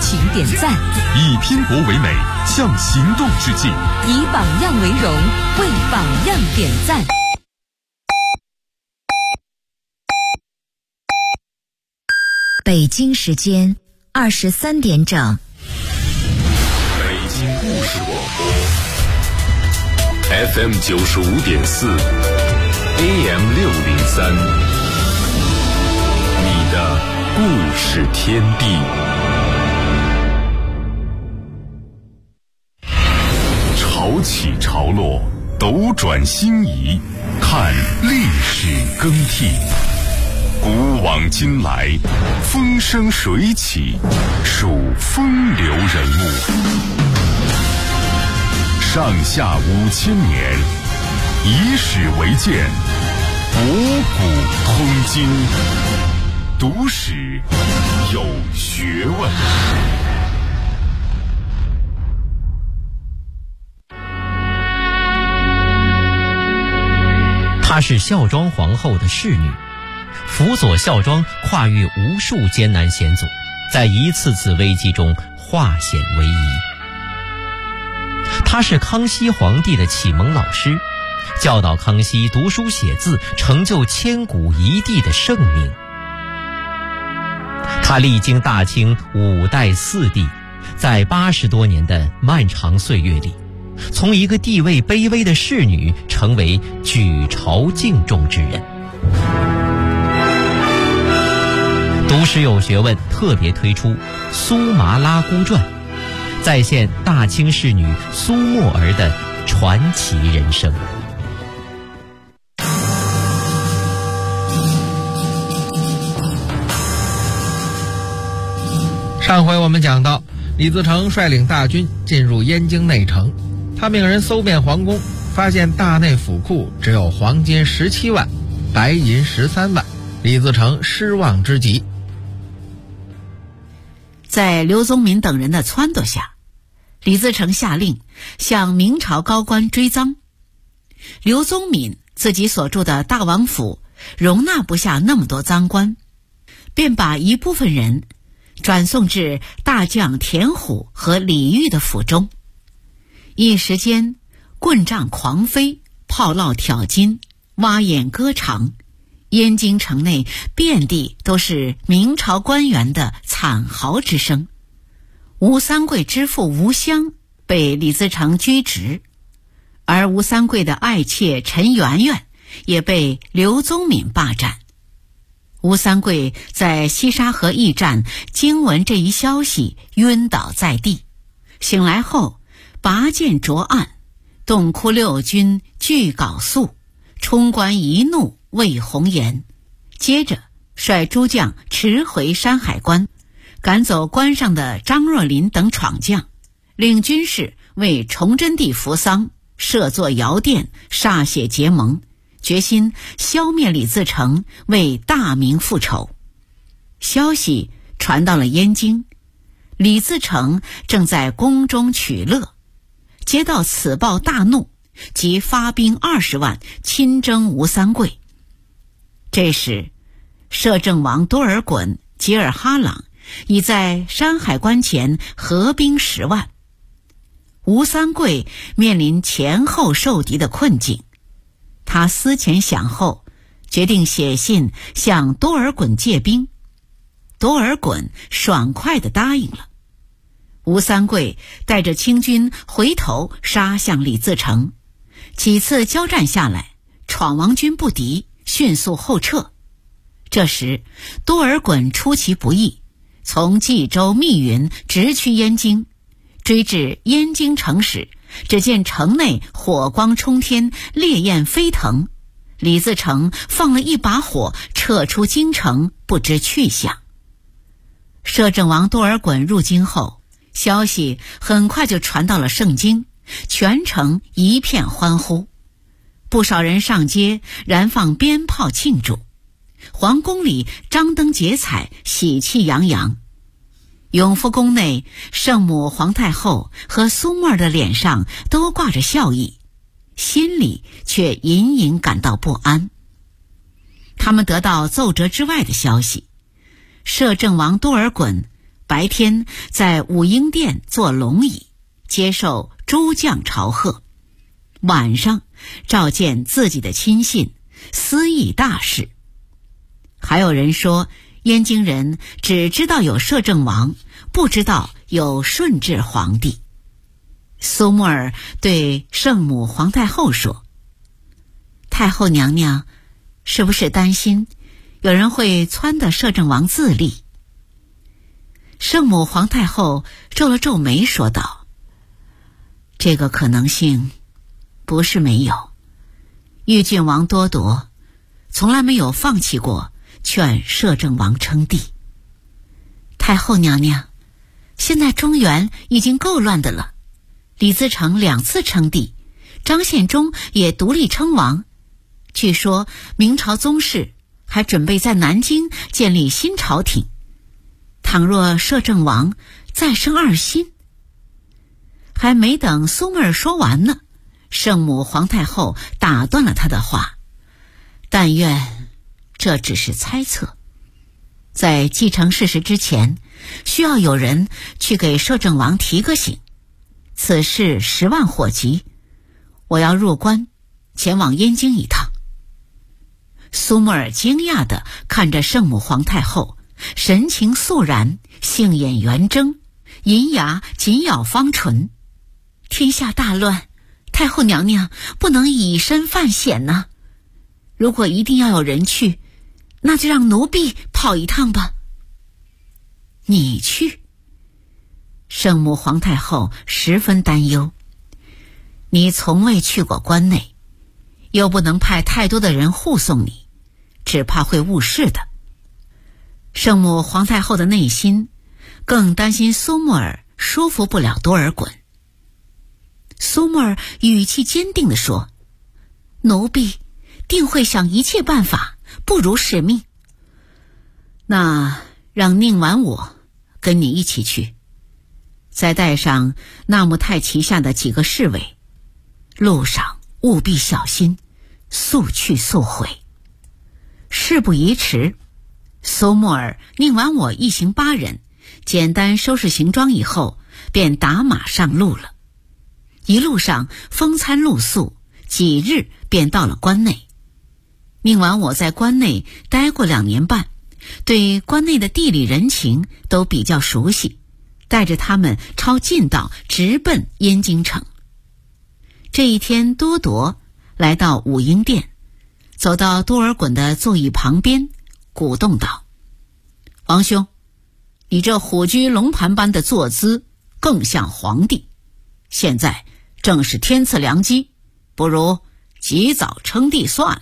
请点赞， 以拼搏为美，向行动致敬， 以榜样为荣，为榜样点赞。 北京时间23点整。 北京故事广播 FM 95.4 AM 603，你的故事天地。潮起潮落，斗转星移，看历史更替。古往今来，风生水起，数风流人物。上下5000年，以史为鉴，博古通今，读史有学问。 她是孝庄皇后的侍女，辅佐孝庄跨越无数艰难险阻，在一次次危机中化险为夷。她是康熙皇帝的启蒙老师，教导康熙读书写字，成就千古一帝的盛名。她历经大清5代4帝，在80多年的漫长岁月里，从一个地位卑微的侍女成为举朝敬重之人。读史有学问特别推出《苏麻拉姑传》，再现大清侍女苏沫儿的传奇人生。 上回我们讲到，李自成率领大军进入燕京内城，他命人搜遍皇宫，发现大内府库只有黄金17万，白银13万，李自成失望之极。 在刘宗敏等人的撺掇下，李自成下令向明朝高官追赃。刘宗敏自己所住的大王府容纳不下那么多赃官，便把一部分人转送至大将田虎和李煜的府中。一时间，棍杖狂飞，炮烙挑金，蛙眼歌唱，燕京城内遍地都是明朝官员的惨嚎之声。吴三桂之父吴襄被李自成拘职，而吴三桂的爱妾陈圆圆也被刘宗敏霸占。吴三桂在西沙河驿站惊闻这一消息，晕倒在地，醒来后拔剑着案，洞窟六军俱缟素，冲冠一怒为红颜。接着率诸将驰回山海关，赶走关上的张若琳等闯将，令军士为崇祯帝扶丧，设作窑殿，歃血结盟，决心消灭李自成，为大明复仇。消息传到了燕京，李自成正在宫中取乐，接到此报大怒，即发兵20万亲征吴三桂。这时摄政王多尔衮、吉尔哈朗已在山海关前合兵10万。吴三桂面临前后受敌的困境，他思前想后，决定写信向多尔衮借兵。多尔衮爽快地答应了。吴三桂带着清军回头杀向李自成，几次交战下来，闯王军不敌，迅速后撤。这时多尔衮出其不意，从冀州密云直趋燕京，追至燕京城时，只见城内火光冲天，烈焰飞腾。李自成放了一把火，撤出京城，不知去向。摄政王多尔衮入京后，消息很快就传到了盛京，全城一片欢呼，不少人上街燃放鞭炮庆祝，皇宫里张灯结彩，喜气洋洋。永福宫内，圣母皇太后和苏沫儿的脸上都挂着笑意，心里却隐隐感到不安。他们得到奏折之外的消息，摄政王多尔衮白天在武英殿坐龙椅，接受诸将朝贺，晚上召见自己的亲信，司议大事。还有人说，燕京人只知道有摄政王，不知道有顺治皇帝。苏木尔对圣母皇太后说：太后娘娘是不是担心有人会撺掇摄政王自立？圣母皇太后皱了皱眉说道：这个可能性不是没有，豫郡王多铎从来没有放弃过劝摄政王称帝。太后娘娘，现在中原已经够乱的了，李自成2次称帝，张献忠也独立称王，据说明朝宗室还准备在南京建立新朝廷。倘若摄政王再生2心……还没等苏木尔说完呢，圣母皇太后打断了他的话：但愿这只是猜测，在继承事实之前，需要有人去给摄政王提个醒。此事10万火急，我要入关，前往燕京一趟。苏木尔惊讶地看着圣母皇太后，神情肃然，杏眼圆睁，银牙紧咬方唇。天下大乱，太后娘娘不能以身犯险呐。如果一定要有人去，那就让奴婢跑一趟吧。你去？圣母皇太后十分担忧。你从未去过关内，又不能派太多的人护送你，只怕会误事的。圣母皇太后的内心更担心苏木尔说服不了多尔衮。苏木尔语气坚定地说：奴婢定会想一切办法，不辱使命。那让宁完我跟你一起去，再带上纳木泰旗下的几个侍卫，路上务必小心，速去速回。事不宜迟，苏木尔、宁完我一行8人简单收拾行装以后，便打马上路了。一路上风餐露宿，几日便到了关内。宁完我在关内待过2年半，对关内的地理人情都比较熟悉，带着他们抄近道直奔燕京城。这一天，多铎来到武英殿，走到多尔衮的座椅旁边，鼓动道：王兄，你这虎踞龙盘般的坐姿更像皇帝，现在正是天赐良机，不如及早称帝算了。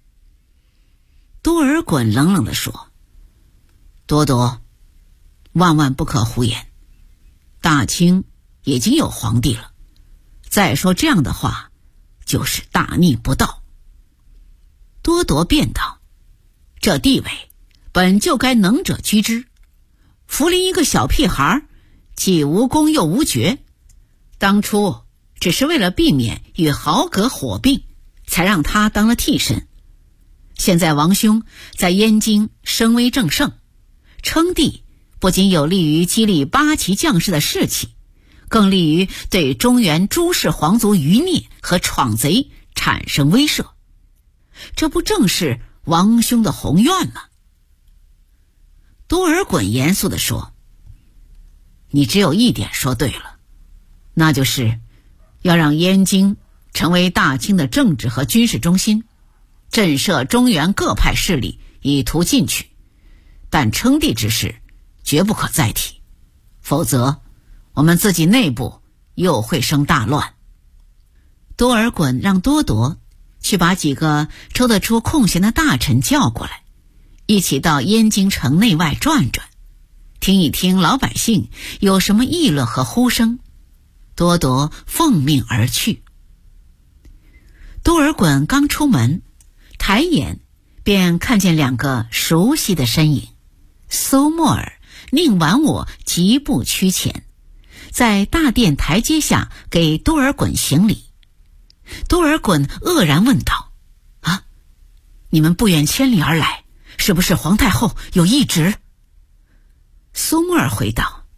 多尔衮冷冷地说：多铎，万万不可胡言，大清已经有皇帝了，再说这样的话就是大逆不道。多铎辩道：这地位本就该能者居之，扶临一个小屁孩，既无功又无爵，当初只是为了避免与豪格火并，才让他当了替身。现在王兄在燕京声威正盛，称帝不仅有利于激励8旗将士的士气，更利于对中原诸氏皇族余孽和闯贼产生威慑。这不正是王兄的宏愿吗？多尔衮严肃地说：你只有一点说对了，那就是要让燕京成为大清的政治和军事中心，震慑中原各派势力，以图进取。但称帝之事绝不可再提，否则我们自己内部又会生大乱。多尔衮让多铎去把几个抽得出空闲的大臣叫过来，一起到燕京城内外转转，听一听老百姓有什么议论和呼声。多铎奉命而去。多尔衮刚出门，抬眼便看见2个熟悉的身影，苏木尔、宁完我疾步趋前，在大殿台阶下给多尔衮行礼。多尔衮愕然问道：啊，你们不远千里而来，是不是皇太后有懿旨？苏木尔回道：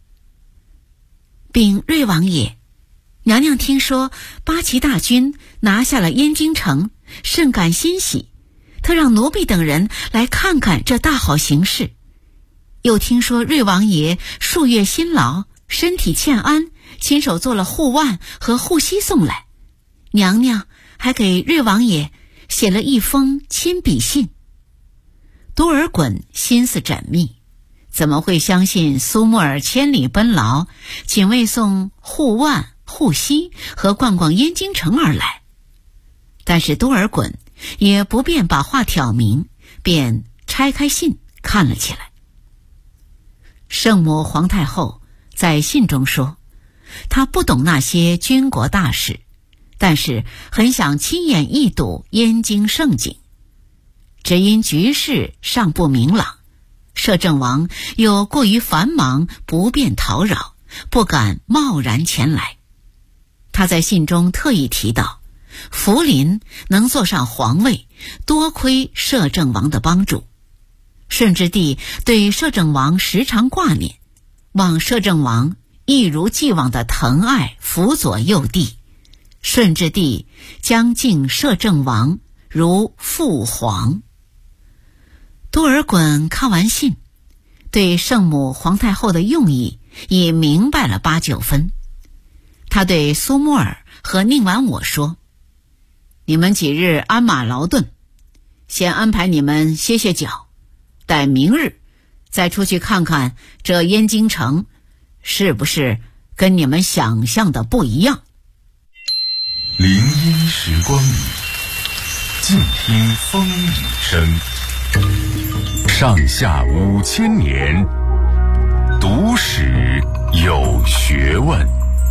禀瑞王爷，娘娘听说八旗大军拿下了燕京城，甚感欣喜，特让奴婢等人来看看这大好形势。又听说瑞王爷数月辛劳，身体欠安，亲手做了护腕和护膝送来，娘娘还给瑞王爷写了一封亲笔信。多尔衮心思缜密，怎么会相信苏木尔千里奔劳，仅为送护腕、护膝和逛逛燕京城而来？但是多尔衮也不便把话挑明，便拆开信看了起来。圣母皇太后在信中说，她不懂那些军国大事，但是很想亲眼一睹燕京盛景，只因局势尚不明朗，摄政王又过于繁忙，不便讨扰，不敢贸然前来。他在信中特意提到，福临能坐上皇位，多亏摄政王的帮助。顺治帝对摄政王时常挂念，望摄政王一如既往的疼爱辅佐幼弟。顺治帝将敬摄政王如父皇。多尔衮看完信，对圣母皇太后的用意已明白了8、9分。他对苏木尔和宁完我说，你们几日鞍马劳顿，先安排你们歇歇脚，待明日再出去看看这燕京城是不是跟你们想象的不一样。 林荫时光里，静听风雨声。上下5000年，读史有学问。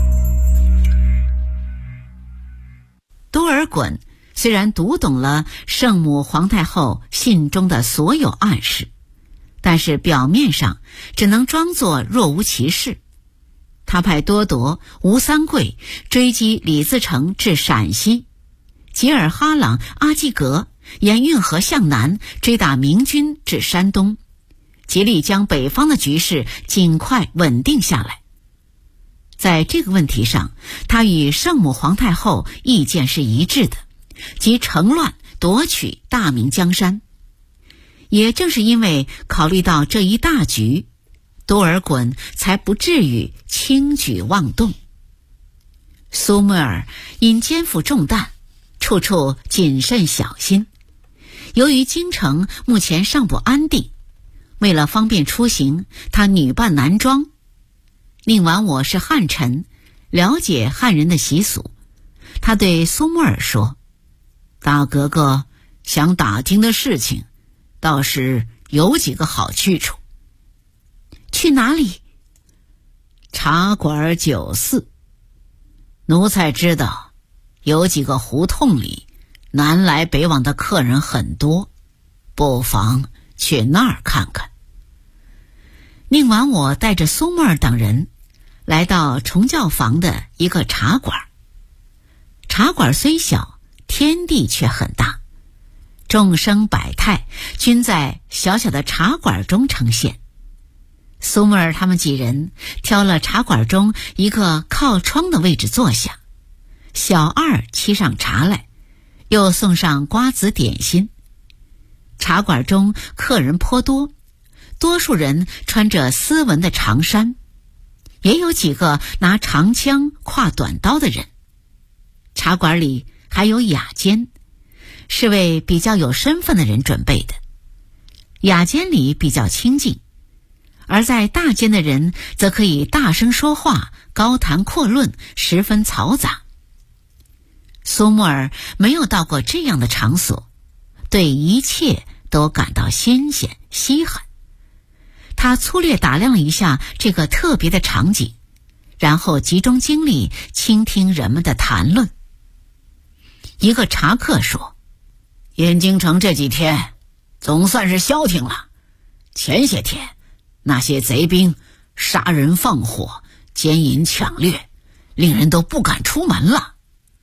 多尔衮虽然读懂了圣母皇太后信中的所有暗示，但是表面上只能装作若无其事。他派多铎、吴三桂追击李自成至陕西，吉尔哈朗、阿济格沿运河向南追打明军至山东，竭力将北方的局势尽快稳定下来。在这个问题上，他与圣母皇太后意见是一致的，即乘乱夺取大明江山。也正是因为考虑到这一大局，多尔衮才不至于轻举妄动。苏木尔因肩负重担，处处谨慎小心。由于京城目前尚不安定，为了方便出行，他女扮男装。宁完我是汉臣，了解汉人的习俗，他对苏木尔说，大格格想打听的事情倒是有几个好去处。去哪里？茶馆酒肆。奴才知道有几个胡同里南来北往的客人很多，不妨去那儿看看。宁完我带着苏木尔等人来到崇教坊的一个茶馆。茶馆虽小，天地却很大，众生百态均在小小的茶馆中呈现。苏木尔他们几人挑了茶馆中一个靠窗的位置坐下，小二沏上茶来，又送上瓜子点心。茶馆中客人颇多，多数人穿着丝纹的长衫，也有几个拿长枪挎短刀的人。茶馆里还有雅间，是为比较有身份的人准备的。雅间里比较清静，而在大间的人则可以大声说话，高谈阔论，十分嘈杂。苏木尔没有到过这样的场所，对一切都感到新鲜稀罕。他粗略打量了一下这个特别的场景，然后集中精力倾听人们的谈论。一个茶客说，燕京城这几天总算是消停了，前些天那些贼兵杀人放火，奸淫抢掠，令人都不敢出门了。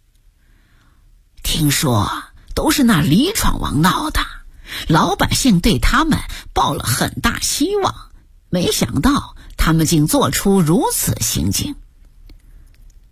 听说都是那李闯王闹的，老百姓对他们抱了很大希望，没想到他们竟做出如此行径，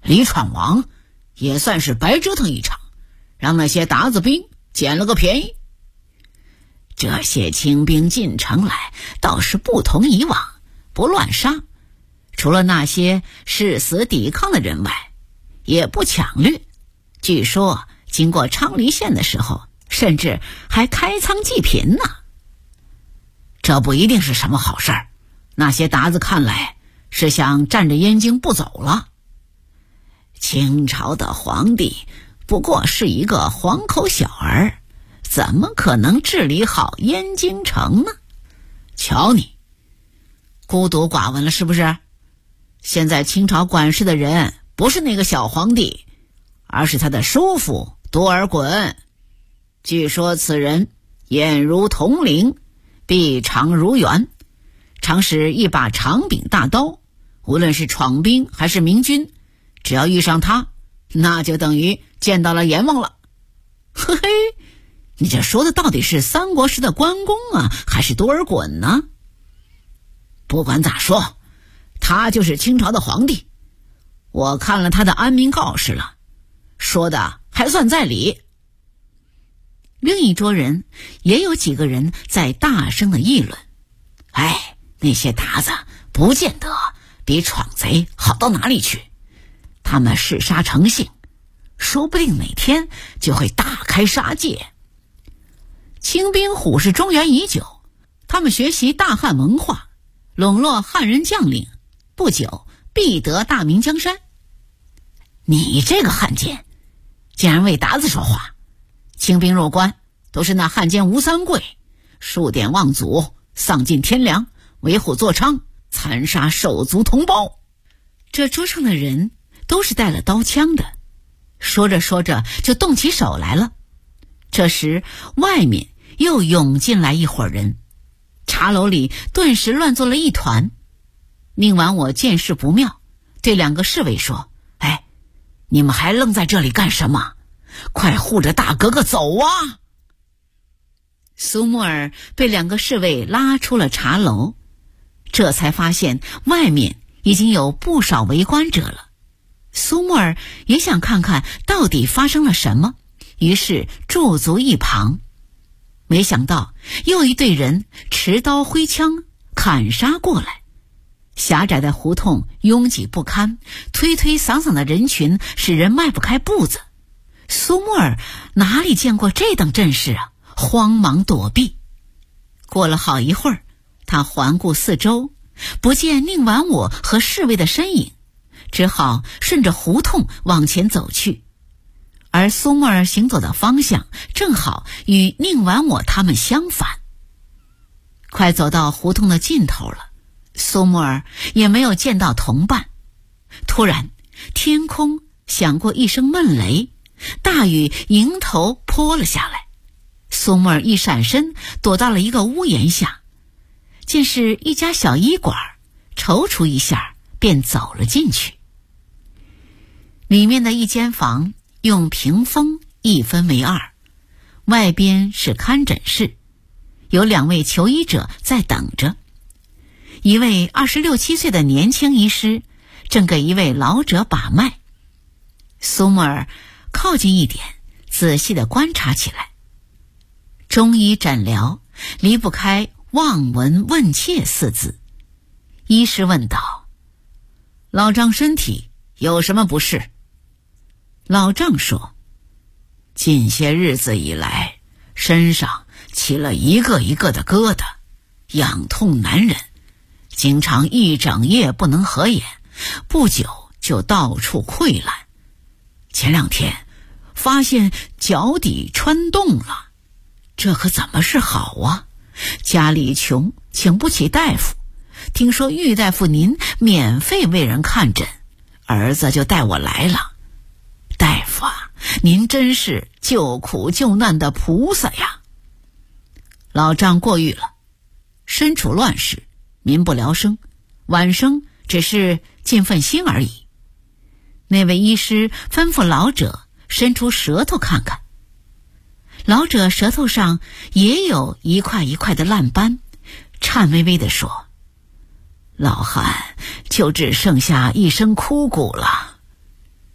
李闯王也算是白折腾一场，让那些鞑子兵捡了个便宜。这些清兵进城来倒是不同以往，不乱杀，除了那些誓死抵抗的人外，也不抢掠。据说经过昌黎县的时候，甚至还开仓济贫呢。这不一定是什么好事儿，那些鞑子看来是想占着燕京不走了。清朝的皇帝不过是一个黄口小儿，怎么可能治理好燕京城呢？瞧你孤独寡闻了是不是？现在清朝管事的人不是那个小皇帝，而是他的叔父多尔衮。据说此人眼如铜铃，臂长如圆，常使一把长柄大刀，无论是闯兵还是明军，只要遇上他，那就等于见到了阎王了。嘿嘿，你这说的到底是三国时的关公啊，还是多尔衮呢？不管咋说，他就是清朝的皇帝。我看了他的安民告示了，说的还算在理。另一桌人也有几个人在大声的议论，那些鞑子不见得比闯贼好到哪里去，他们嗜杀成性，说不定哪天就会大开杀戒。清兵虎视中原已久，他们学习大汉文化，笼络汉人将领，不久必得大明江山。你这个汉奸竟然为鞑子说话！清兵入关都是那汉奸吴三桂，数典忘祖，丧尽天良，为虎作伥，残杀手足同胞。这桌上的人都是带了刀枪的，说着说着就动起手来了。这时外面又涌进来一伙人，茶楼里顿时乱作了一团。宁完我见势不妙，对两个侍卫说：你们还愣在这里干什么？快护着大哥哥走啊！苏沫儿被两个侍卫拉出了茶楼，这才发现外面已经有不少围观者了。苏沫儿也想看看到底发生了什么，于是驻足一旁。没想到又一队人持刀挥枪砍杀过来，狭窄的胡同拥挤不堪，推推搡搡的人群使人迈不开步子。苏沫儿哪里见过这等阵势啊，慌忙躲避。过了好一会儿，他环顾四周，不见宁完我和侍卫的身影，只好顺着胡同往前走去。而苏沫儿行走的方向正好与宁完我他们相反。快走到胡同的尽头了，苏沫儿也没有见到同伴。突然天空响过一声闷雷，大雨迎头泼了下来。苏沫儿一闪身躲到了一个屋檐下，见是一家小医馆，踌躇一下便走了进去。里面的一间房用屏风一分为二，外边是看诊室，有2位求医者在等着。一位26、27岁的年轻医师正给一位老者把脉。苏沫儿靠近一点，仔细地观察起来。中医诊疗离不开望闻问切4字。医师问道：老丈身体有什么不适？老丈说：近些日子以来，身上起了一个一个的疙瘩，痒痛难忍，经常一整夜不能合眼，不久就到处溃烂。前2天发现脚底穿洞了，这可怎么是好啊？家里穷，请不起大夫，听说玉大夫您免费为人看诊，儿子就带我来了。大夫啊，您真是救苦救难的菩萨呀！老丈过誉了，身处乱世，民不聊生，晚生只是尽份心而已。那位医师吩咐老者伸出舌头看看。老者舌头上也有一块一块的烂斑，颤巍巍地说：老汉就只剩下一身枯骨了。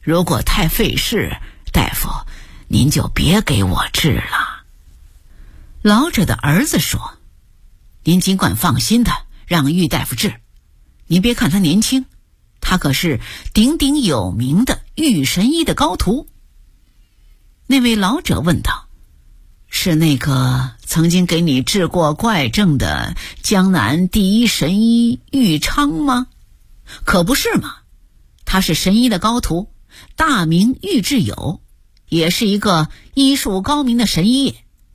如果太费事，大夫您就别给我治了。老者的儿子说，您尽管放心的让玉大夫治，您别看他年轻，他可是鼎鼎有名的玉神医的高徒。那位老者问道，是那个曾经给你治过怪症的江南第一神医玉昌吗？可不是嘛，他是神医的高徒，大名玉志友，也是一个医术高明的神医。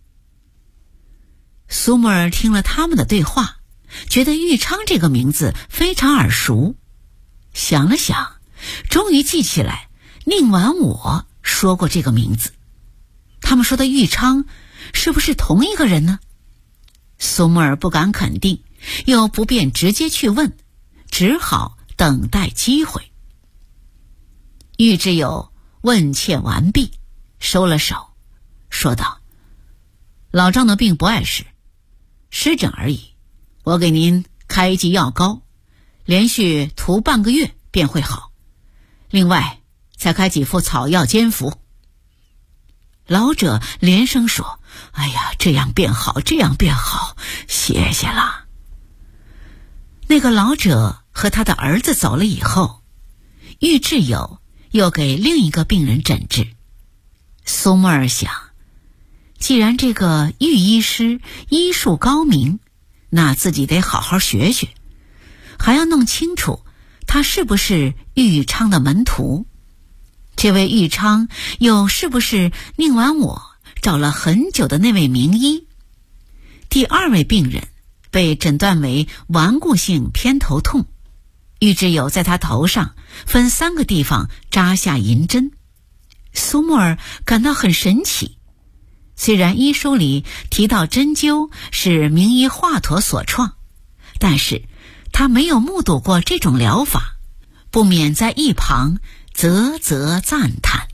苏沫儿听了他们的对话，觉得玉昌这个名字非常耳熟，想了想，终于记起来宁婉我说过这个名字。他们说的玉昌是不是同一个人呢？苏沫儿不敢肯定，又不便直接去问，只好等待机会。玉志友问切完毕，收了手，说道，老丈的病不碍事，湿疹而已，我给您开一剂药膏，连续涂半个月便会好，另外再开几副草药煎服。老者连声说，哎呀，这样便好，这样便好，谢谢了。那个老者和他的儿子走了以后，玉志友又给另一个病人诊治。苏沫儿想，既然这个玉医师医术高明，那自己得好好学学，还要弄清楚他是不是玉昌的门徒，这位玉昌又是不是宁婉我找了很久的那位名医。第二位病人被诊断为顽固性偏头痛，玉志友在他头上分3个地方扎下银针。苏沫儿感到很神奇，虽然医书里提到针灸是名医华佗所创，但是他没有目睹过这种疗法，不免在一旁啧啧赞叹。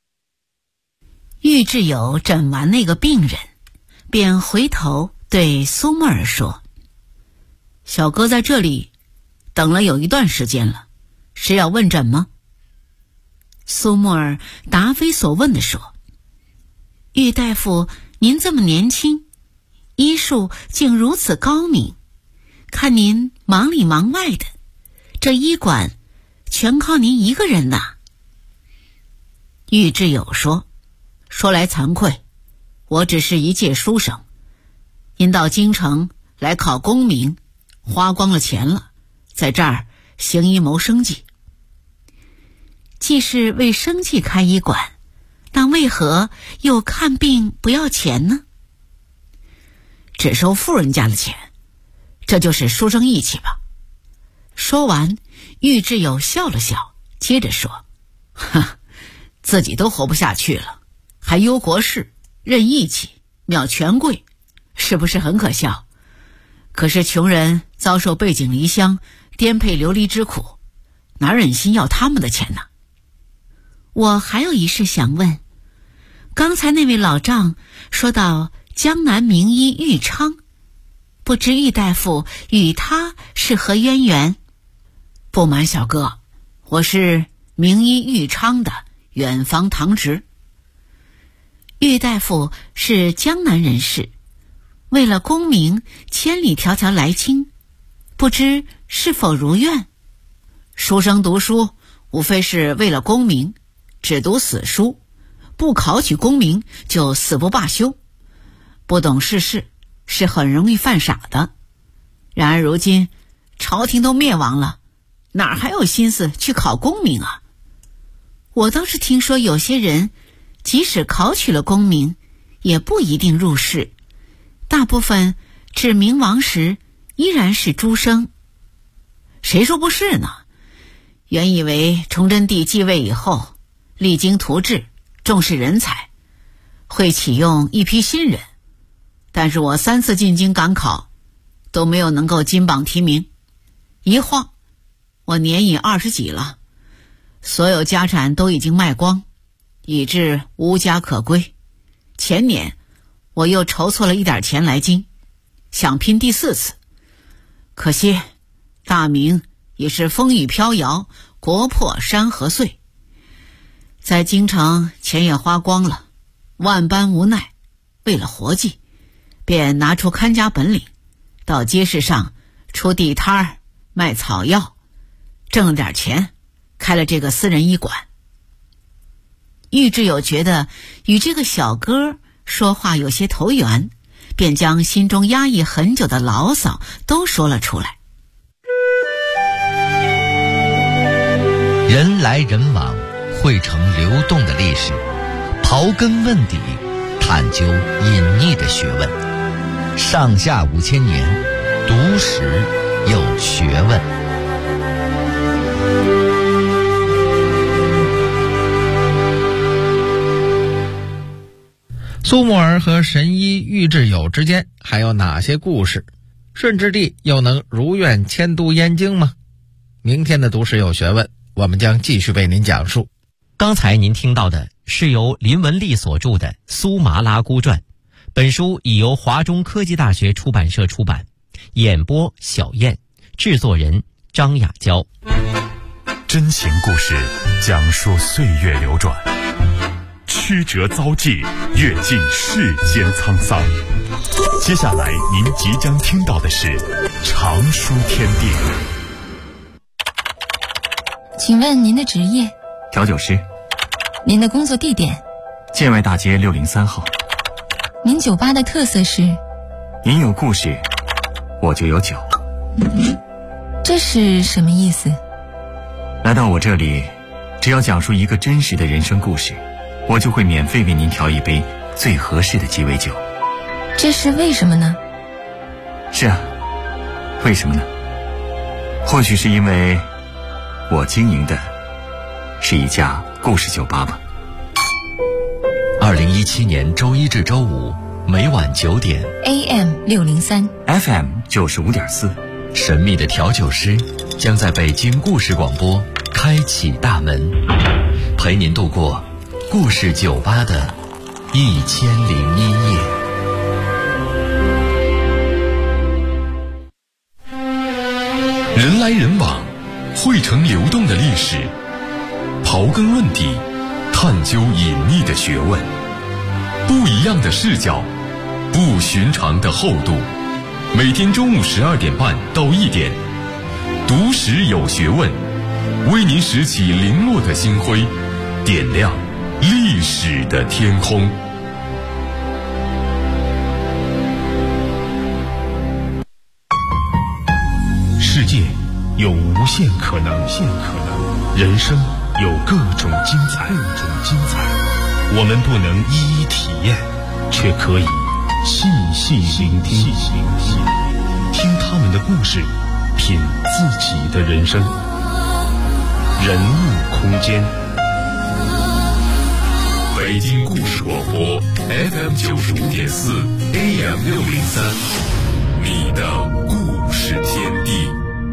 玉志友诊完那个病人，便回头对苏沫儿说，小哥在这里等了有一段时间了，是要问诊吗？苏沫儿答非所问地说，玉大夫您这么年轻，医术竟如此高明，看您忙里忙外的，这医馆全靠您一个人呐。玉志友说，说来惭愧，我只是一介书生，因到京城来考功名，花光了钱了，在这儿行医谋生计。既是为生计开医馆，但为何又看病不要钱呢？只收富人家的钱，这就是书生义气吧。说完，玉志友笑了笑，接着说，自己都活不下去了，还忧国事，认义气，藐权贵，是不是很可笑？可是穷人遭受背井离乡、颠沛流离之苦，哪忍心要他们的钱呢？我还有一事想问，刚才那位老丈说到江南名医玉昌，不知玉大夫与他是何渊源？不瞒小哥，我是名医玉昌的远房堂侄。玉大夫是江南人士，为了功名千里迢迢来京，不知是否如愿？书生读书无非是为了功名，只读死书，不考取功名就死不罢休，不懂世事，是很容易犯傻的。然而如今朝廷都灭亡了，哪还有心思去考功名啊？我倒是听说有些人即使考取了功名，也不一定入仕，大部分至明亡时依然是诸生。谁说不是呢？原以为崇祯帝继位以后，励精图治，重视人才，会启用一批新人，但是我3次进京赶考，都没有能够金榜题名。一晃，我年已20几了，所有家产都已经卖光，以致无家可归。前年我又筹措了一点钱来京，想拼第4次，可惜大明已是风雨飘摇，国破山河碎。 在京城钱也花光了，万般无奈，为了活计，便拿出看家本领，到街市上出地摊儿卖草药，挣了点钱，开了这个私人医馆。玉志友觉得与这个小哥说话有些投缘，便将心中压抑很久的牢骚都说了出来。 人来人往，汇成流动的历史，刨根问底，探究隐匿的学问。上下5000年，读史有学问。 苏木儿和神医玉志友之间还有哪些故事？顺治帝又能如愿迁都燕京吗？明天的读史有学问，我们将继续为您讲述。 刚才您听到的是由林文丽所著的《苏麻拉姑传》，本书已由华中科技大学出版社出版，演播小燕，制作人张雅娇。 真情故事讲述岁月流转，曲折遭际，阅尽世间沧桑。接下来您即将听到的是常书天地。 请问您的职业？ 调酒师。 您的工作地点？ 建外大街603号。 您酒吧的特色是？ 您有故事，我就有酒。 这是什么意思？ 来到我这里，只要讲述一个真实的人生故事，我就会免费为您调一杯最合适的鸡尾酒。 这是为什么呢？ 是啊，为什么呢？或许是因为我经营的是一家故事酒吧吧。 2017年周一至周五每晚9点 AM 603 FM 95.4， 神秘的调酒师将在北京故事广播开启大门，陪您度过故事酒吧的1001夜。 人来人往，汇成流动的历史，刨根问底，探究隐匿的学问，不一样的视角，不寻常的厚度。每天中午12点半到1点，读史有学问，为您拾起零落的星辉，点亮历史的天空。世界有无限可能，人生有各种精彩，我们不能一一体验，却可以细细聆听，听他们的故事，品自己的人生。人物空间，北京故事广播 FM 95.4 AM 603，你的故事天地。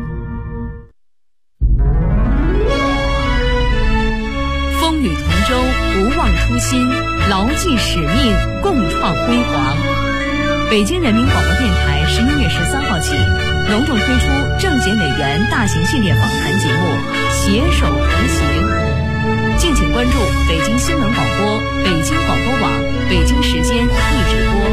风雨同舟，不忘初心，牢记使命，共创辉煌。北京人民广播电台11月13号起，隆重推出政协委员大型系列访谈节目《携手同行》，敬请关注北京新闻广播、北京广播网、北京时间一直播。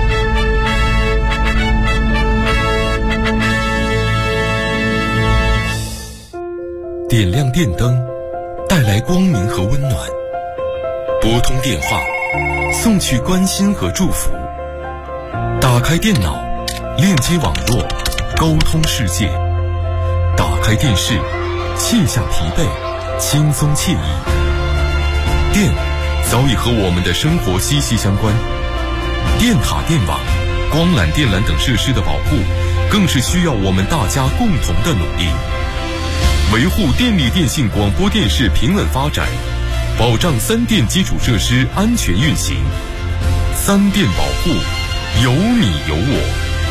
点亮电灯，带来光明和温暖；拨通电话，送去关心和祝福；打开电脑，链接网络，沟通世界；打开电视，卸下疲惫，轻松惬意。电早已和我们的生活息息相关，电塔、电网、光缆、电缆等设施的保护，更是需要我们大家共同的努力。维护电力电信广播电视平稳发展，保障三电基础设施安全运行。三电保护，有你有我。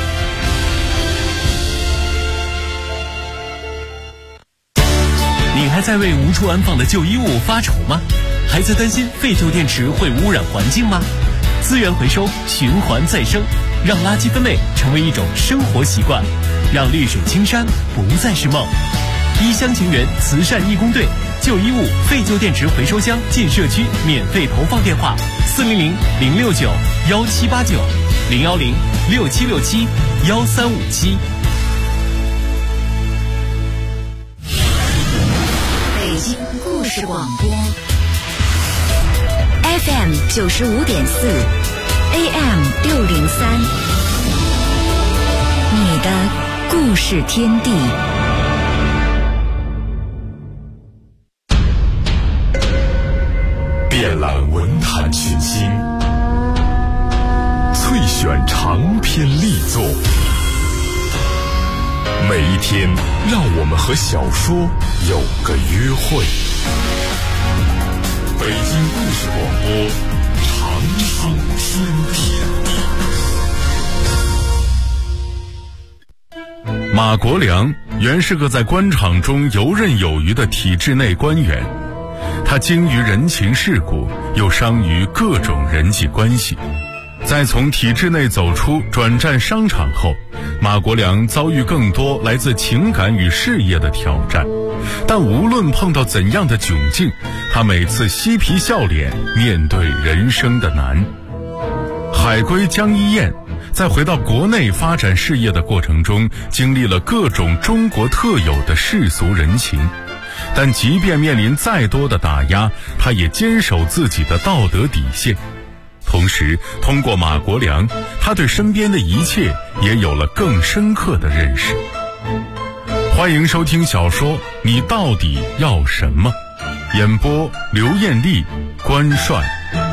你还在为无处安放的旧衣物发愁吗？还在担心废旧电池会污染环境吗？资源回收，循环再生，让垃圾分类成为一种生活习惯，让绿水青山不再是梦。一厢情愿慈善义工队旧衣物、废旧电池回收箱进社区免费投放电话：400-069-1789，010-6767-1357。 北京故事广播 FM 95.4 AM 603，你的故事天地。 遍览文坛群星，萃选长篇力作，每一天让我们和小说有个约会。北京故事广播，长寿天地。马国良原是个在官场中游刃有余的体制内官员，他精于人情世故，又商于各种人际关系。在从体制内走出转战商场后，马国良遭遇更多来自情感与事业的挑战，但无论碰到怎样的窘境，他每次嬉皮笑脸面对人生的难。海归江一燕在回到国内发展事业的过程中，经历了各种中国特有的世俗人情，但即便面临再多的打压，他也坚守自己的道德底线。同时通过马国良，他对身边的一切也有了更深刻的认识。欢迎收听小说《你到底要什么》，演播刘艳丽、关帅。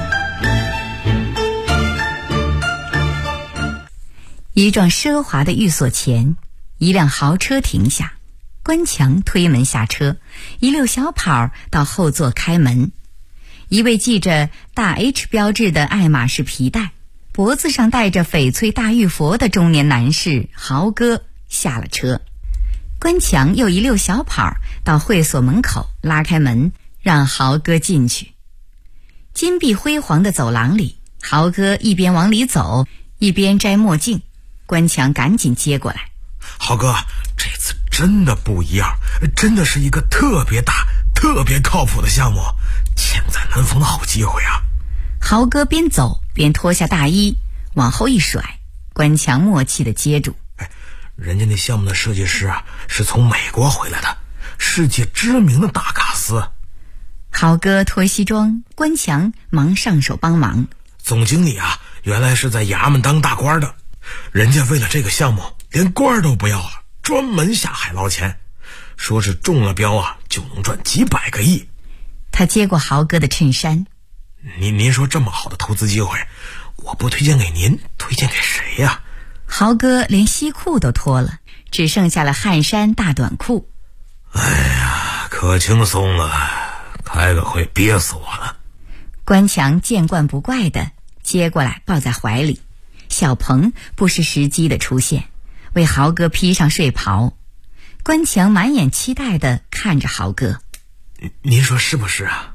一幢奢华的寓所前，一辆豪车停下，关强推门下车，一溜小跑到后座开门。一位系着大 H 标志的爱马仕皮带，脖子上戴着翡翠大玉佛的中年男士豪哥下了车。关强又一溜小跑到会所门口，拉开门让豪哥进去。金碧辉煌的走廊里，豪哥一边往里走一边摘墨镜，关强赶紧接过来。 豪哥，这次真的不一样，真的是一个特别大特别靠谱的项目，千载难逢的好机会啊！ 豪哥边走边脱下大衣往后一甩，关强默契地接住。 人家那项目的设计师啊，是从美国回来的，世界知名的大卡司。 豪哥脱西装，关强忙上手帮忙。 总经理啊，原来是在衙门当大官的，人家为了这个项目连官都不要了，专门下海捞钱，说是中了标啊就能赚几百个亿。 他接过豪哥的衬衫。 您说这么好的投资机会，我不推荐给您，推荐给谁呀？ 豪哥连西裤都脱了，只剩下了汗衫大短裤。 哎呀，可轻松了，开个会憋死我了。 关强见惯不怪的接过来抱在怀里。小鹏不失时机的出现，为豪哥披上睡袍。关强满眼期待的看着豪哥。 您说是不是啊？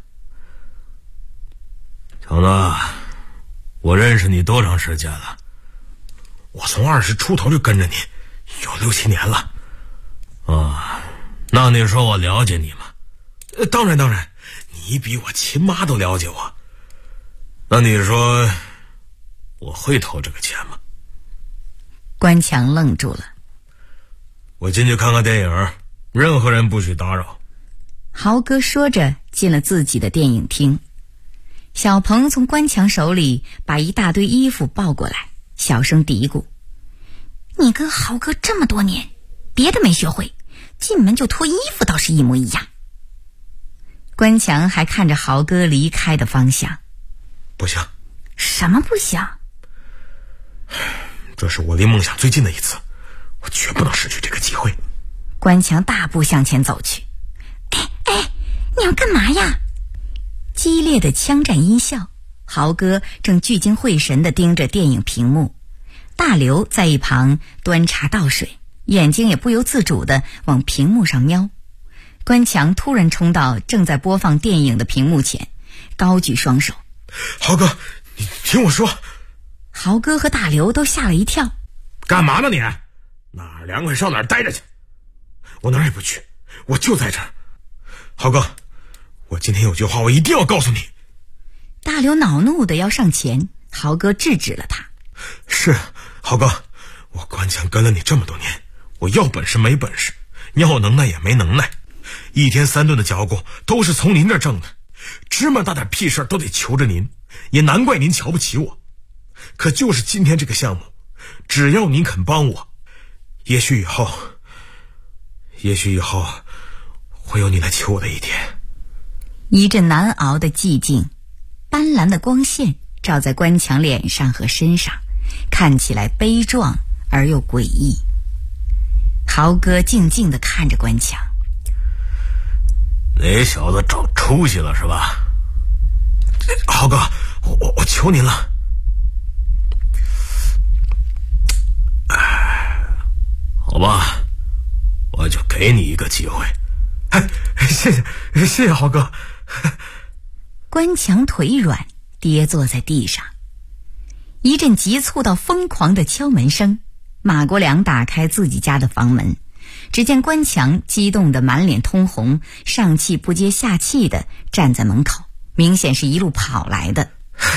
强子，我认识你多长时间了？我从20出头就跟着你，有6、7年了。啊，那你说我了解你吗？当然，你比我亲妈都了解我。那你说我会投这个钱吗？ 关强愣住了。 我进去看看电影，任何人不许打扰。 豪哥说着进了自己的电影厅。小鹏从关强手里把一大堆衣服抱过来，小声嘀咕：你跟豪哥这么多年，别的没学会，进门就脱衣服倒是一模一样。关强还看着豪哥离开的方向。 不行。 什么不行？ 这是我离梦想最近的一次，我绝不能失去这个机会。 关强大步向前走去。你要干嘛呀？激烈的枪战音效，豪哥正聚精会神地盯着电影屏幕，大刘在一旁端茶倒水，眼睛也不由自主地往屏幕上瞄。关强突然冲到正在播放电影的屏幕前，高举双手。 豪哥，你听我说。 豪哥和大刘都吓了一跳。 干嘛呢你？哪儿凉快上哪儿待着去，我哪儿也不去，我就在这儿。豪哥， 我今天有句话我一定要告诉你。 大刘恼怒的要上前，豪哥制止了他。 是，豪哥，我关强跟了你这么多年，我要本事没本事，要能耐也没能耐，一天3顿的嚼骨都是从您这儿挣的，芝麻大点屁事都得求着您，也难怪您瞧不起我。可就是今天这个项目，只要您肯帮我，也许以后会有你来求我的一天。 一阵难熬的寂静，斑斓的光线照在关强脸上和身上，看起来悲壮而又诡异。豪哥静静地看着关强。 那小子找出息了是吧？豪哥，我求您了。好吧，我就给你一个机会。谢谢豪哥。 关强腿软，跌坐在地上。一阵急促到疯狂的敲门声，马国良打开自己家的房门，只见关强激动得满脸通红，上气不接下气地站在门口，明显是一路跑来的。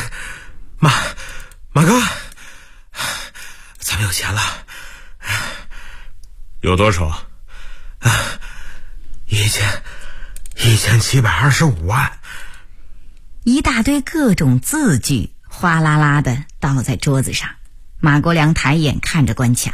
马哥，咱们有钱了。有多少？1725万。 一大堆各种字据哗啦啦的倒在桌子上。马国良抬眼看着关强。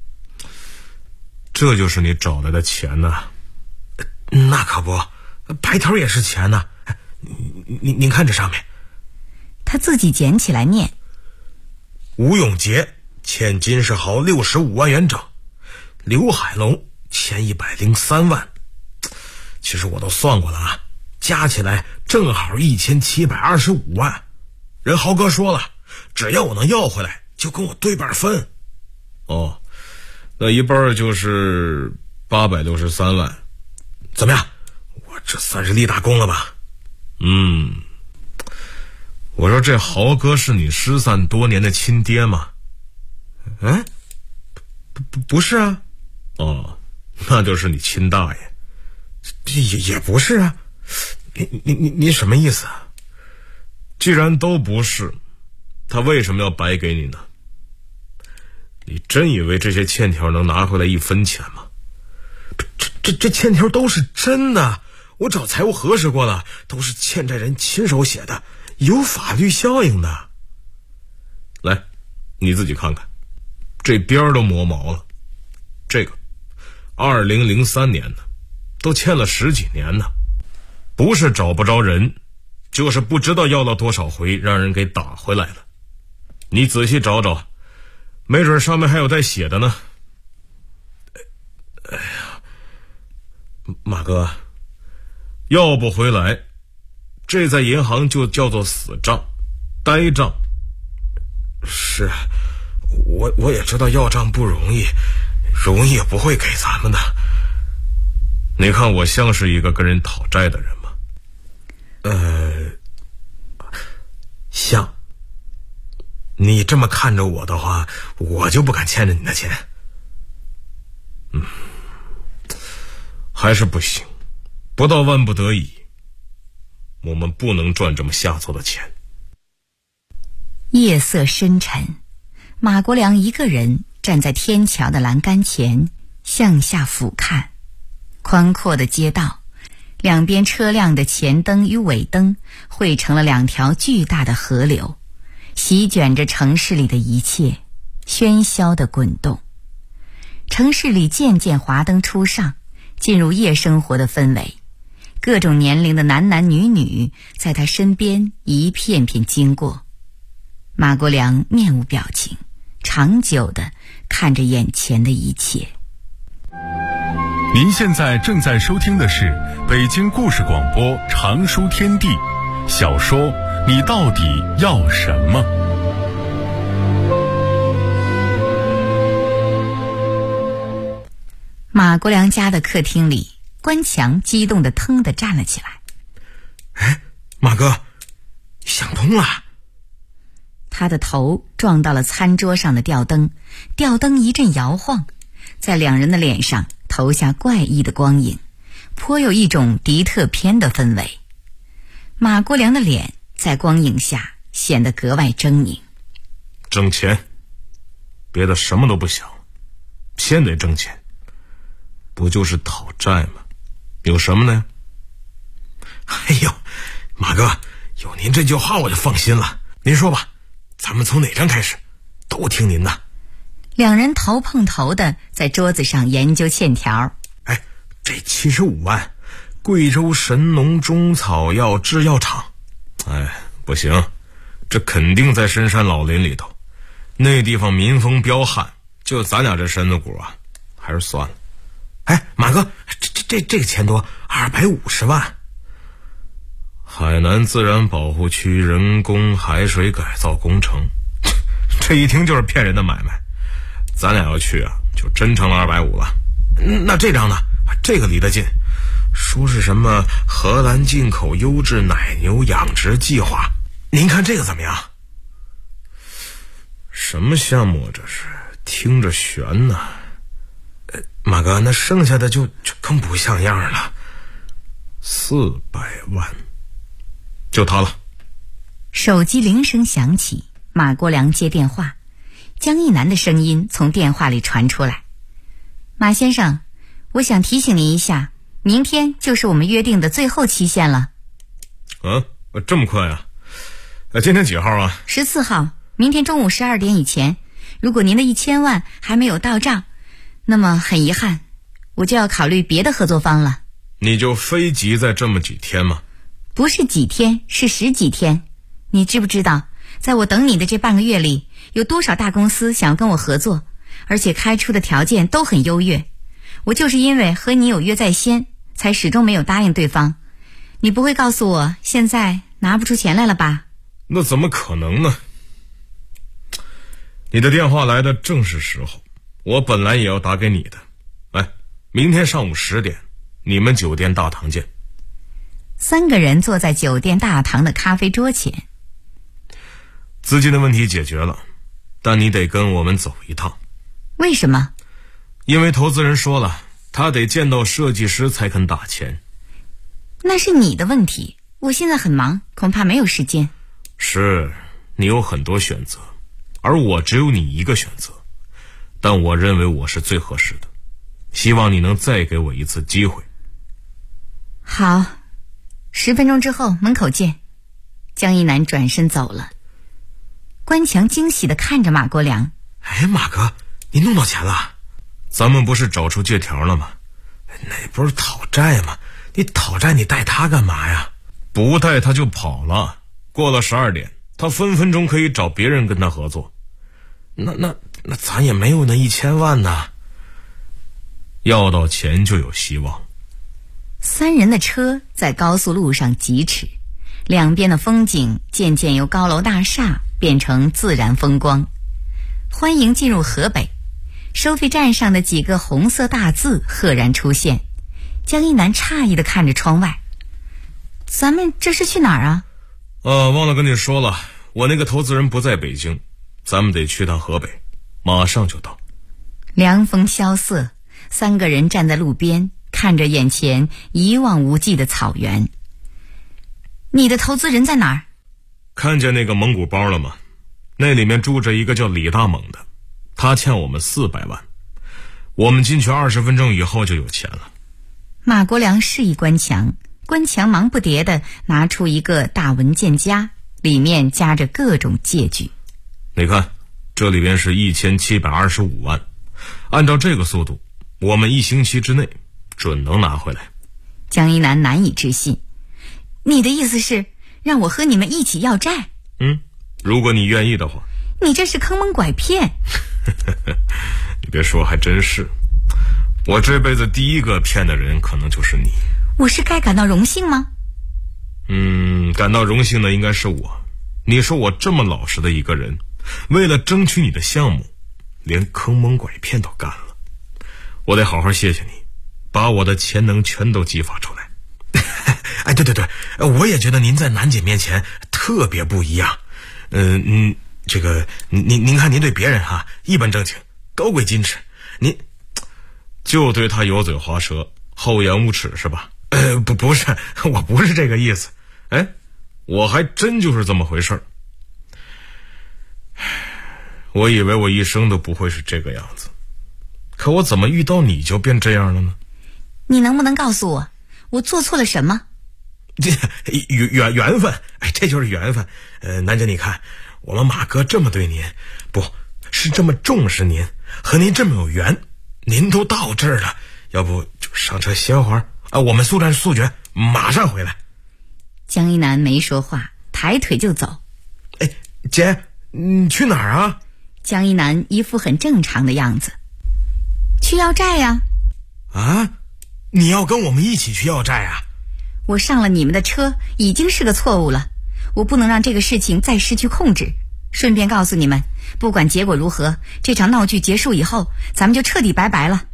这就是你找来的钱呢？那可不，白条也是钱呢。您看这上面。 他自己捡起来念： 吴永杰欠金世豪65万元整，刘海龙欠103万。其实我都算过了啊，加起来正好1725万。人豪哥说了，只要我能要回来，就跟我对半分。哦，那一半就是863万。怎么样？我这算是立大功了吧？我说这豪哥是你失散多年的亲爹吗？不是啊。哦，那就是你亲大爷。也不是啊。你什么意思啊？既然都不是，他为什么要白给你呢？你真以为这些欠条能拿回来1分钱吗？这欠条都是真的，我找财务核实过了，都是欠债人亲手写的，有法律效应的。来，你自己看看，这边都磨毛了。这个2003年的，都欠了10几年呢。不是找不着人，就是不知道要了多少回，让人给打回来了。你仔细找找，没准上面还有带血的呢。哎呀，马哥，要不回来，这在银行就叫做死账、呆账。是，我也知道要账不容易，容易也不会给咱们的。你看我像是一个跟人讨债的人吗？像。你这么看着我的话，我就不敢欠着你的钱。还是不行，不到万不得已，我们不能赚这么下作的钱。 夜色深沉，马国良一个人站在天桥的栏杆前，向下俯瞰。宽阔的街道，两边车辆的前灯与尾灯汇成了2条巨大的河流，席卷着城市里的一切，喧嚣地滚动。城市里渐渐华灯初上，进入夜生活的氛围。各种年龄的男男女女在他身边一片片经过。马国良面无表情，长久地看着眼前的一切。 您现在正在收听的是北京故事广播长书天地小说《你到底要什么》。 马国良家的客厅里，关强激动地腾地站了起来。 马哥，想通了。 他的头撞到了餐桌上的吊灯，吊灯一阵摇晃，在2人的脸上投下怪异的光影，颇有一种迪特片的氛围。 马国良的脸在光影下显得格外狰狞。 挣钱，别的什么都不想，先得挣钱，不就是讨债吗？有什么呢？ 哎呦，马哥，有您这句话我就放心了。您说吧，咱们从哪张开始？都听您的。 两人头碰头的在桌子上研究欠条。 哎，这75万，贵州神农中草药制药厂。 哎，不行，这肯定在深山老林里头，那地方民风彪悍，就咱俩这身子骨啊，还是算了。 哎，马哥，这个钱多，250万。 海南自然保护区人工海水改造工程，这一听就是骗人的买卖。咱俩要去啊，就真成了250了。 那这张呢？这个离得近，说是什么荷兰进口优质奶牛养殖计划，您看这个怎么样？ 什么项目这是？听着悬呢。 马哥，那剩下的就更不像样了。 400万，就他了。 手机铃声响起，马国良接电话，江一南的声音从电话里传出来：马先生，我想提醒您一下，明天就是我们约定的最后期限了。 这么快啊？今天几号啊 ？14号，明天中午12点以前，如果您的1000万还没有到账，那么很遗憾，我就要考虑别的合作方了。 你就非急在这么几天吗？ 不是几天，是10几天。你知不知道，在我等你的这半个月里，有多少大公司想要跟我合作，而且开出的条件都很优越。我就是因为和你有约在先，才始终没有答应对方。你不会告诉我现在拿不出钱来了吧？ 那怎么可能呢？你的电话来的正是时候，我本来也要打给你的。明天上午10点，你们酒店大堂见。 3个人坐在酒店大堂的咖啡桌前。 资金的问题解决了，但你得跟我们走一趟。 为什么？ 因为投资人说了，他得见到设计师才肯打钱。 那是你的问题，我现在很忙，恐怕没有时间。 是，你有很多选择，而我只有你一个选择，但我认为我是最合适的，希望你能再给我一次机会。 好，10分钟之后门口见。江一南转身走了。关强惊喜地看着马国良。 哎，马哥，你弄到钱了？ 咱们不是找出借条了吗？ 那不是讨债吗？你讨债你带他干嘛呀？ 不带他就跑了，过了12点，他分分钟可以找别人跟他合作。 那咱也没有那1000万呢。 要到钱就有希望。 3人的车在高速路上疾驰，两边的风景渐渐由高楼大厦变成自然风光。欢迎进入河北，收费站上的几个红色大字赫然出现。江一南诧异地看着窗外，咱们这是去哪儿啊？ 忘了跟你说了，我那个投资人不在北京，咱们得去趟河北，马上就到。 凉风萧瑟，3个人站在路边，看着眼前一望无际的草原。你的投资人在哪儿？ 看见那个蒙古包了吗？那里面住着一个叫李大猛的，他欠我们400万，我们进去20分钟以后就有钱了。 马国良示意关强，关强忙不迭地拿出一个大文件夹，里面夹着各种借据。 你看，这里边是1725万，按照这个速度，我们1星期之内准能拿回来。 江一南难以置信，你的意思是让我和你们一起要债？ 如果你愿意的话。 你这是坑蒙拐骗。 你别说，还真是。我这辈子第一个骗的人可能就是你。 我是该感到荣幸吗？ 感到荣幸的应该是我。你说我这么老实的一个人，为了争取你的项目，连坑蒙拐骗都干了。我得好好谢谢你，把我的潜能全都激发出来。 哎，对，我也觉得您在楠姐面前特别不一样。这个您看您对别人一本正经，高贵矜持，您就对他油嘴滑舌，厚颜无耻是吧？ 不是，我不是这个意思。 我还真就是这么回事儿。我以为我一生都不会是这个样子，可我怎么遇到你就变这样了呢？ 你能不能告诉我，我做错了什么？ 缘分，这就是缘分。楠姐，你看，我们马哥这么对您，不是这么重视您，和您这么有缘，您都到这儿了，要不就上车歇会儿啊？我们速战速决，马上回来。 江一南没说话，抬腿就走。 姐，你去哪儿啊？ 江一南一副很正常的样子。去要债呀。 啊？你要跟我们一起去要债啊？ 我上了你们的车已经是个错误了，我不能让这个事情再失去控制。顺便告诉你们，不管结果如何，这场闹剧结束以后，咱们就彻底拜拜了。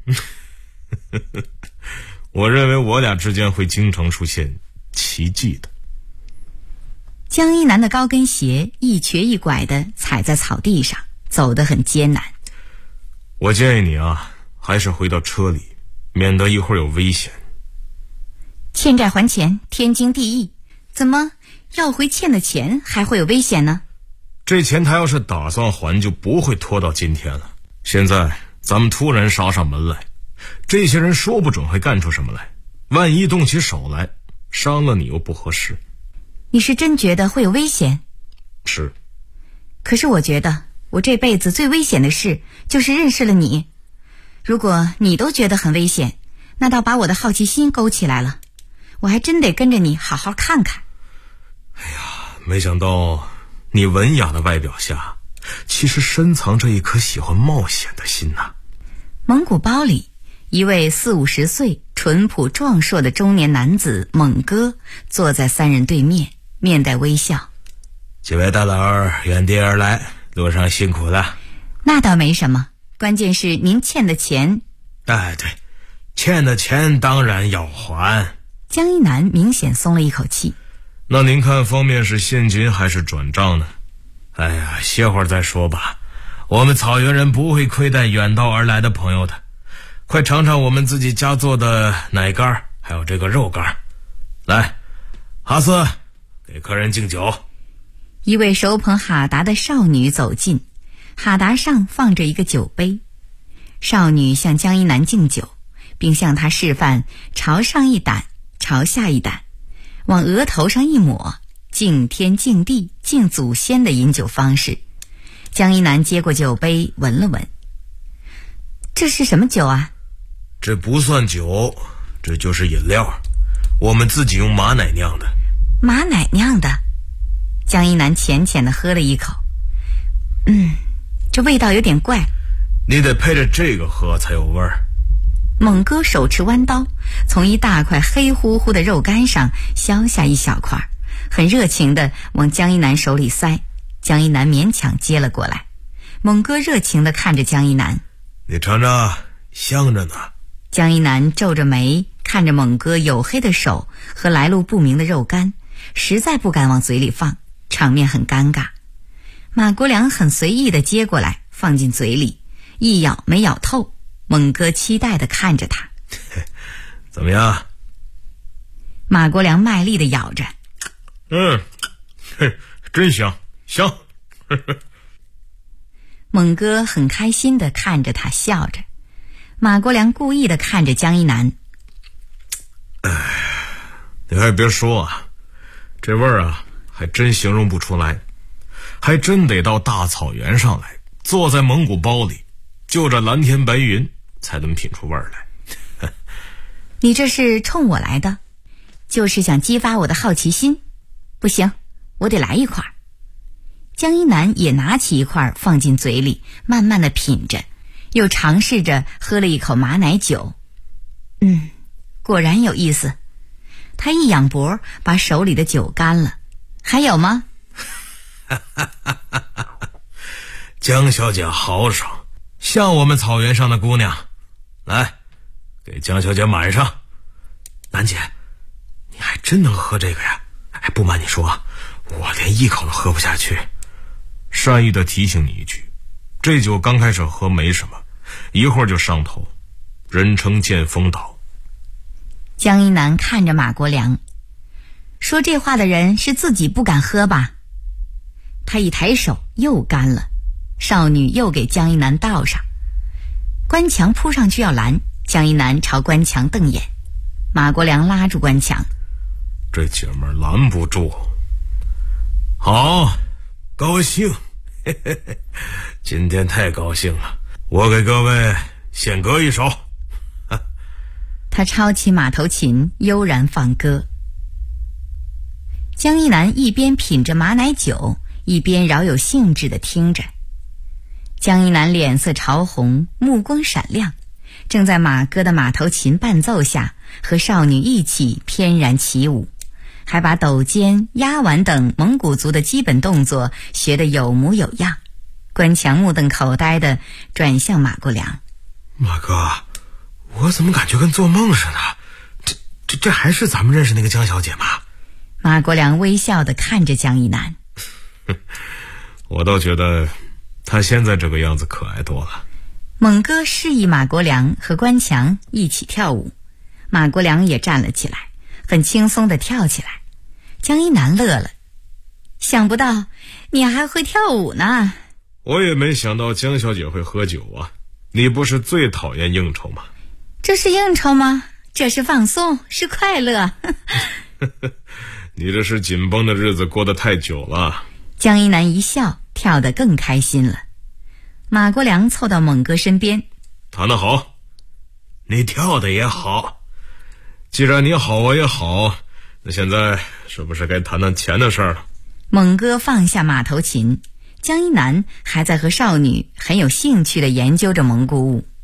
我认为我俩之间会经常出现奇迹的。 江一南的高跟鞋一瘸一拐地踩在草地上，走得很艰难。 我建议你啊，还是回到车里，免得一会儿有危险。 欠债还钱，天经地义，怎么要回欠的钱还会有危险呢？ 这钱他要是打算还，就不会拖到今天了。现在咱们突然杀上门来，这些人说不准会干出什么来，万一动起手来，伤了你又不合适。 你是真觉得会有危险？ 是。 可是我觉得我这辈子最危险的事就是认识了你。如果你都觉得很危险，那倒把我的好奇心勾起来了，我还真得跟着你好好看看。 哎呀，没想到你文雅的外表下，其实深藏着一颗喜欢冒险的心呐。 蒙古包里，一位40-50岁、淳朴壮硕的中年男子蒙哥坐在三人对面，面带微笑。 几位大佬远地而来，路上辛苦了。 那倒没什么，关键是您欠的钱。 对，欠的钱当然要还。 江一南明显松了一口气。 那您看方面是现金还是转账呢？ 哎呀，歇会儿再说吧。我们草原人不会亏待远道而来的朋友的。快尝尝我们自己家做的奶干，还有这个肉干。来，哈斯，给客人敬酒。 一位手捧哈达的少女走近，哈达上放着一个酒杯。少女向江一南敬酒，并向他示范朝上一胆，朝下一胆，往额头上一抹，敬天敬地敬祖先的饮酒方式。江一南接过酒杯闻了闻。这是什么酒啊？ 这不算酒，这就是饮料，我们自己用马奶酿的。 马奶酿的？江一南浅浅地喝了一口。这味道有点怪。 你得配着这个喝才有味儿。 猛哥手持弯刀，从一大块黑乎乎的肉干上削下一小块，很热情地往江一南手里塞。江一南勉强接了过来。猛哥热情地看着江一南。 你尝尝，香着呢。 江一南皱着眉看着猛哥黝黑的手和来路不明的肉干，实在不敢往嘴里放，场面很尴尬。马国良很随意地接过来放进嘴里，一咬没咬透。猛哥期待地看着他。 怎么样？ 马国良卖力地咬着。 真香，香。 猛哥很开心地看着他，笑着。马国良故意地看着江一南。 你还别说啊，这味儿啊还真形容不出来，还真得到大草原上来，坐在蒙古包里，就这蓝天白云，才能品出味儿来。 你这是冲我来的，就是想激发我的好奇心。不行，我得来一块。江一南也拿起一块放进嘴里，慢慢地品着，又尝试着喝了一口马奶酒。果然有意思。他一仰脖，把手里的酒干了。还有吗？ 江小姐豪爽，像我们草原上的姑娘。来，给江小姐满上。楠姐，你还真能喝这个呀？不瞒你说，我连一口都喝不下去。 善意的提醒你一句，这酒刚开始喝没什么，一会儿就上头，人称剑锋岛。 江一南看着马国良。 说这话的人是自己不敢喝吧？他一抬手又干了，少女又给江一南倒上。关强扑上去要拦，江一南朝关强瞪眼。马国良拉住关强： 这姐们儿拦不住。好，高兴，嘿嘿嘿，今天太高兴了，我给各位献歌一首。 他抄起马头琴，悠然放歌。江一南一边品着马奶酒，一边饶有兴致地听着。江一南脸色潮红，目光闪亮，正在马哥的马头琴伴奏下和少女一起翩然起舞，还把抖肩、压腕等蒙古族的基本动作学得有模有样。关强目瞪口呆地转向马国良： 马哥，我怎么感觉跟做梦似的？这还是咱们认识那个江小姐吗？ 马国良微笑地看着江一南： 我倒觉得她现在这个样子可爱多了。 猛哥示意马国良和关强一起跳舞，马国良也站了起来，很轻松地跳起来。江一南乐了：想不到你还会跳舞呢。 我也没想到江小姐会喝酒啊，你不是最讨厌应酬吗？ 这是应酬吗？这是放松，是快乐。 你这是紧绷的日子过得太久了。 江一南一笑，跳得更开心了。马国良凑到猛哥身边： 弹得好，你跳得也好。既然你好我也好，那现在是不是该谈谈钱的事儿了？ 猛哥放下马头琴，江一南还在和少女很有兴趣地研究着蒙古舞。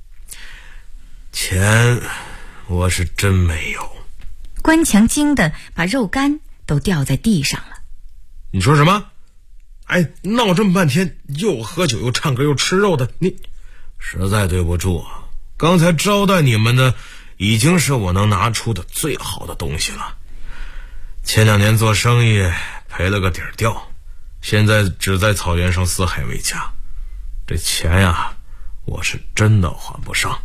钱我是真没有。 关强惊得把肉干都掉在地上了。 你说什么？哎，闹这么半天，又喝酒又唱歌又吃肉的，你实在对不住啊！刚才招待你们的已经是我能拿出的最好的东西了。前2年做生意赔了个底儿掉，现在只在草原上四海为家，这钱呀，我是真的还不上。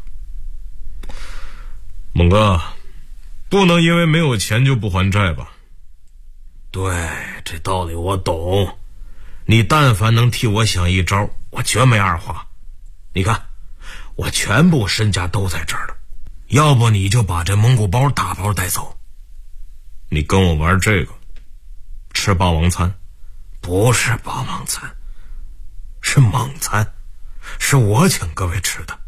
猛哥，不能因为没有钱就不还债吧？对，这道理我懂。你但凡能替我想一招，我绝没二话。你看，我全部身家都在这儿了，要不你就把这蒙古包大包带走。你跟我玩这个，吃霸王餐，不是霸王餐，是蒙餐，是我请各位吃的。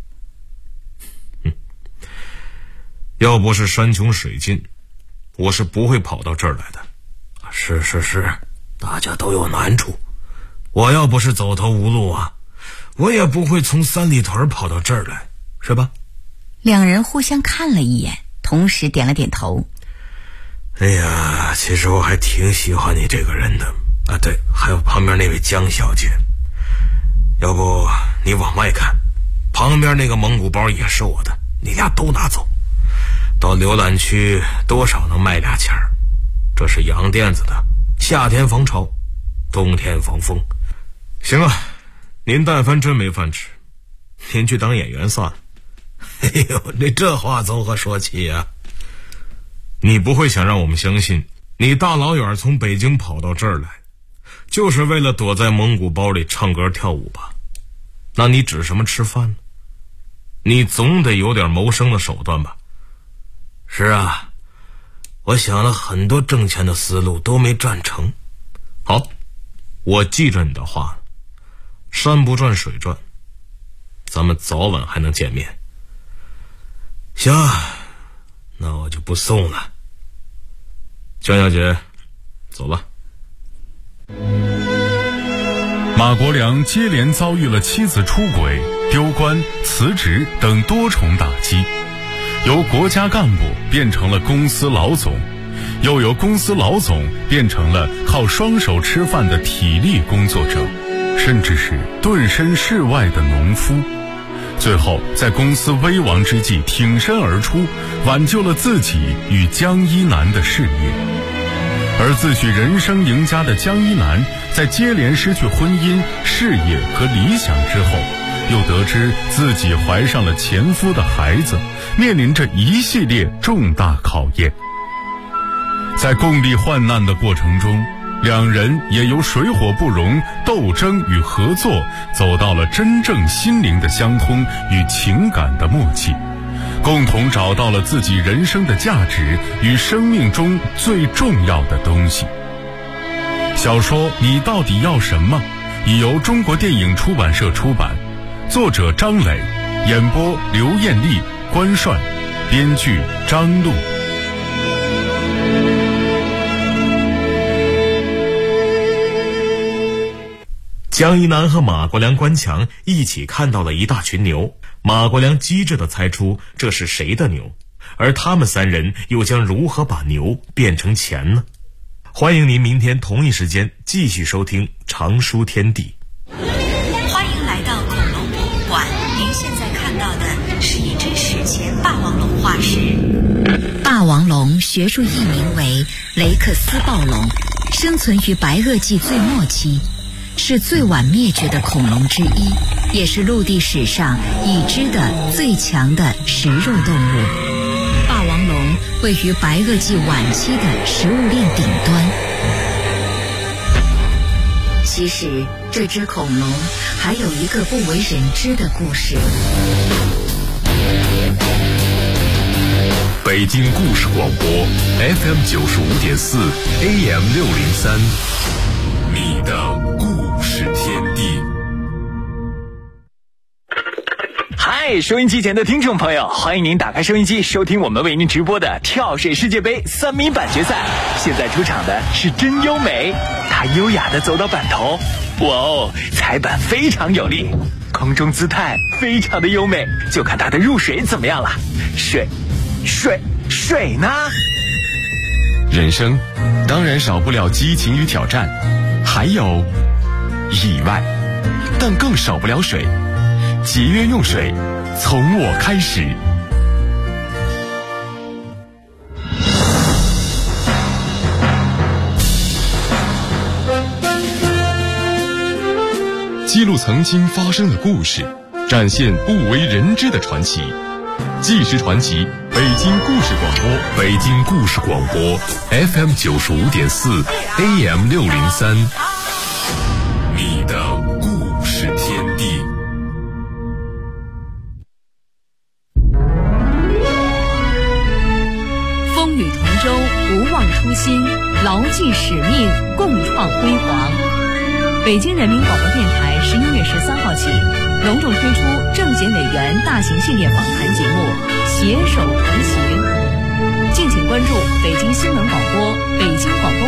要不是山穷水尽，我是不会跑到这儿来的。是，大家都有难处，我要不是走投无路啊，我也不会从三里屯跑到这儿来，是吧？ 两人互相看了一眼，同时点了点头。 哎呀，其实我还挺喜欢你这个人的啊。对，还有旁边那位江小姐，要不你往外看，旁边那个蒙古包也是我的，你俩都拿走，到浏览区多少能卖俩钱儿。这是洋垫子的，夏天防潮，冬天防风。行了，您但凡真没饭吃，您去当演员算了。哎呦，你这话从何说起呀？你不会想让我们相信你大老远从北京跑到这儿来，就是为了躲在蒙古包里唱歌跳舞吧？那你指什么吃饭呢？你总得有点谋生的手段吧？是啊，我想了很多挣钱的思路都没赚成。好，我记着你的话，山不转水转，咱们早晚还能见面。行，那我就不送了。江小姐，走吧。 马国良接连遭遇了妻子出轨、丢官、辞职等多重打击，由国家干部变成了公司老总，又由公司老总变成了靠双手吃饭的体力工作者，甚至是顿身事外的农夫。最后在公司危亡之际挺身而出，挽救了自己与江一南的事业。而自诩人生赢家的江一南，在接连失去婚姻、事业和理想之后，又得知自己怀上了前夫的孩子，面临着一系列重大考验。 在共历患难的过程中，两人也由水火不容、斗争与合作，走到了真正心灵的相通与情感的默契，共同找到了自己人生的价值与生命中最重要的东西。小说《你到底要什么》已由中国电影出版社出版，作者张磊，演播刘艳丽、关涮，编剧张璐。 江一南和马国良、关强一起看到了一大群牛，马国良机智地猜出这是谁的牛，而他们三人又将如何把牛变成钱呢？欢迎您明天同一时间继续收听《常书天地》。 欢迎来到恐龙博物馆，您现在看到的是一只史前霸王龙化石。霸王龙学术译名为雷克斯暴龙，生存于白垩纪最末期，是最晚灭绝的恐龙之一，也是陆地史上已知的最强的食肉动物。霸王龙位于白垩纪晚期的食物链顶端。其实这只恐龙还有一个不为人知的故事。 北京故事广播 FM 95.4 AM 603，你的故事天地。 嗨，收音机前的听众朋友，欢迎您打开收音机，收听我们为您直播的跳水世界杯3米板决赛。现在出场的是真优美，她优雅地走到板头，哇哦，踩板非常有力，空中姿态非常的优美，就看她的入水怎么样了。水呢？ 人生当然少不了激情与挑战，还有意外，但更少不了水。节约用水，从我开始。记录曾经发生的故事，展现不为人知的传奇。纪实传奇，北京故事广播， 北京故事广播 FM 95.4 AM 603，你的故事天地。 风雨同舟，不忘初心，牢记使命，共创辉煌。北京人民广播电台11月13号起隆重推出政协委员大型系列访谈节目《携手同行》，敬请关注北京新闻广播、北京广播